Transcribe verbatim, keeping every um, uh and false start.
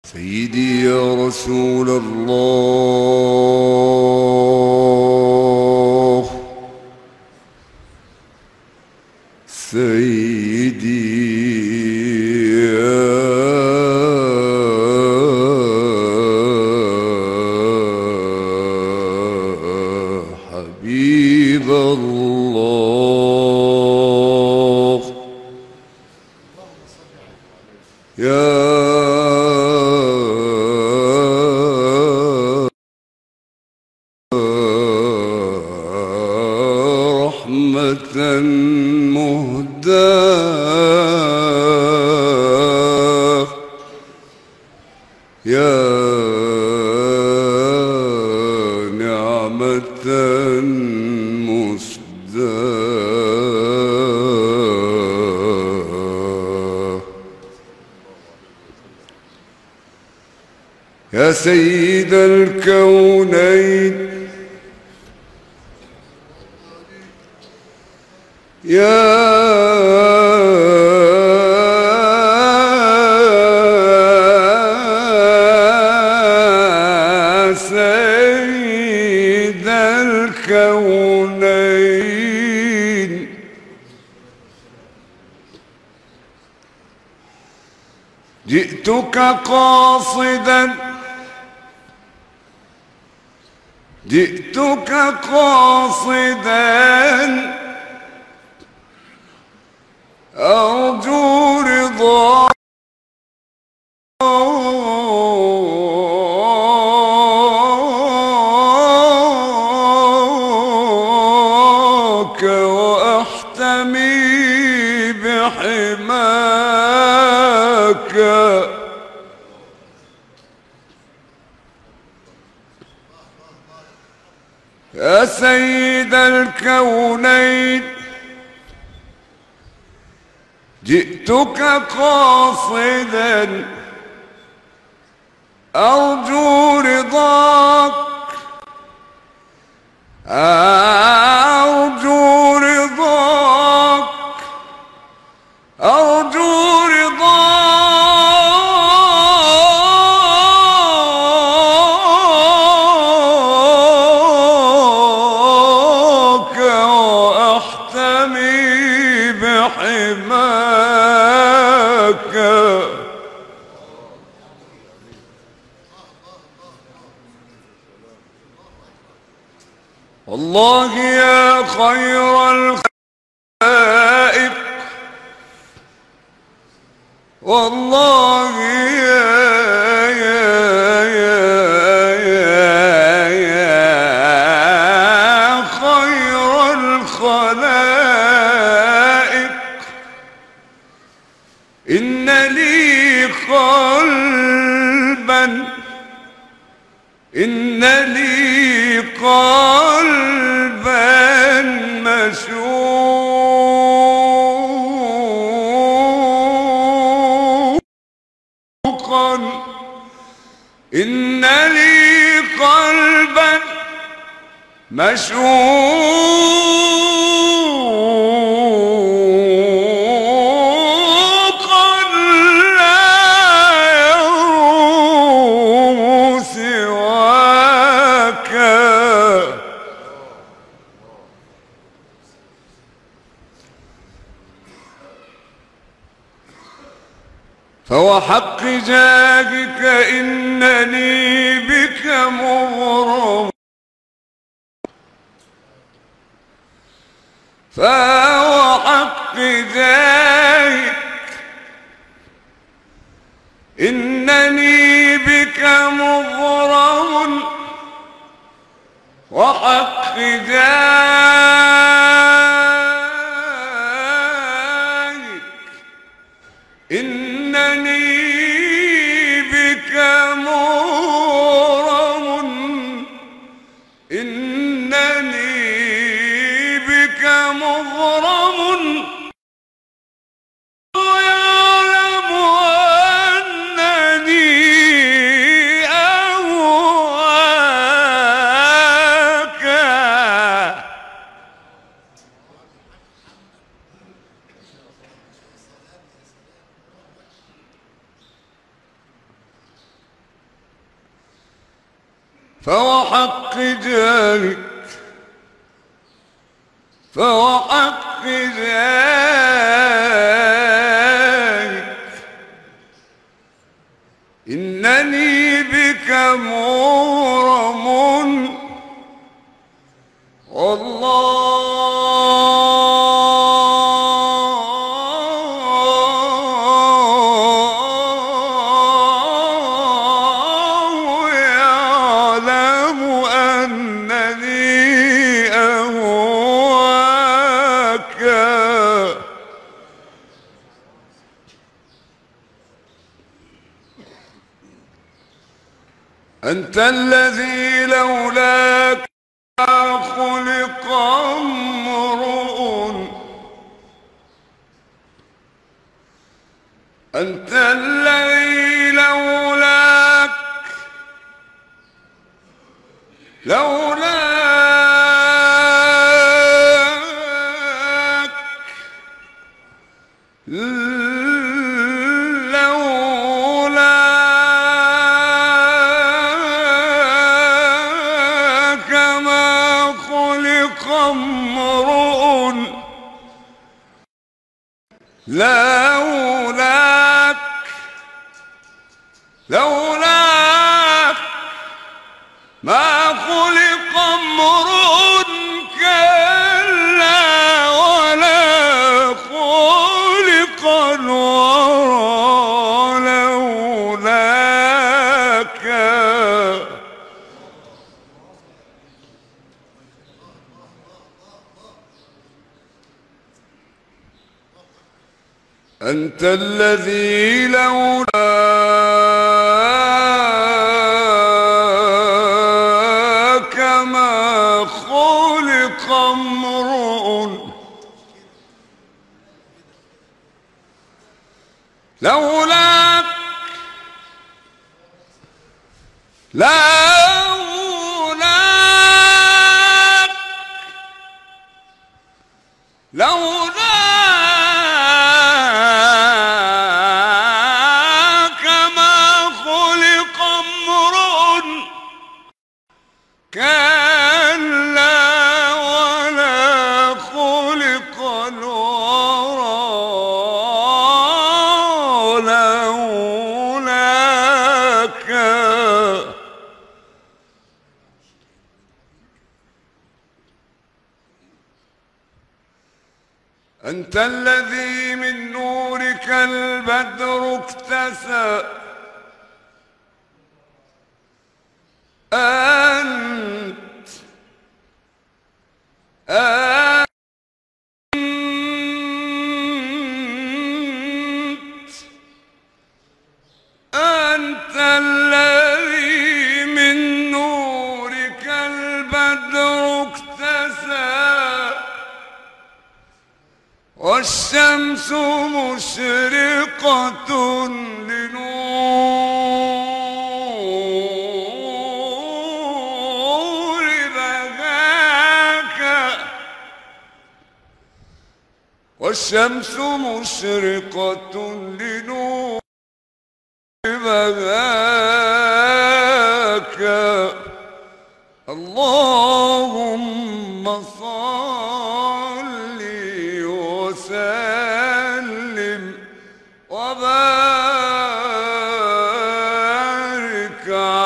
سيدي يا رسول الله، سيدي يا حبيب الله، يا رحمة مهداة، يا نعمة مسداة، يا سيد الكونين، يا سيد الكونين، جئتك قاصدا جئتك قاصدا أرجو رضاك وأحتمي بحماك، يا سيد الكونين، جئتك قاصدا أرجو رضاك، أرجو رضاك، أرجو رضاك وأحتمي بحماك، والله يا خير الخلائق، والله يا يا يا يا يا خير الخلائق، إن لي قلبا إن لي قلبا مشوقا، إن لي قلبا مشوقا لا يروم سواك، فوحق جاهك إنني بك مغرم، فوحق جاهك إنني بك مغرم، وحق جاهك إنني بك مغرم، إنني بك مغرم، ويعلم أنني أهواك، فوحق جاهك فوحق جاهك إنني بك مغرم والله يعلم أنني أهواك. أنت الذي لولاك خلق امرؤ، أنت الذي لولاك لولاك لولاك ما خلق امرؤ، لولاك لولاك ما خلق امرؤ كلا ولا خلق الورى لولاك. أنت الذي لولاك ما خلق امرؤ، لولاك لولاك لولاك كلا ولا خلق الورى لولاك. أنت الذي من نورك البدر اكتسى، أنت أنت أنت الذي من نورك البدر اكتسى، والشمس مشرقة لنور بهاك، والشمس مشرقة لنور بهاك. اللهم صل وسلم وبارك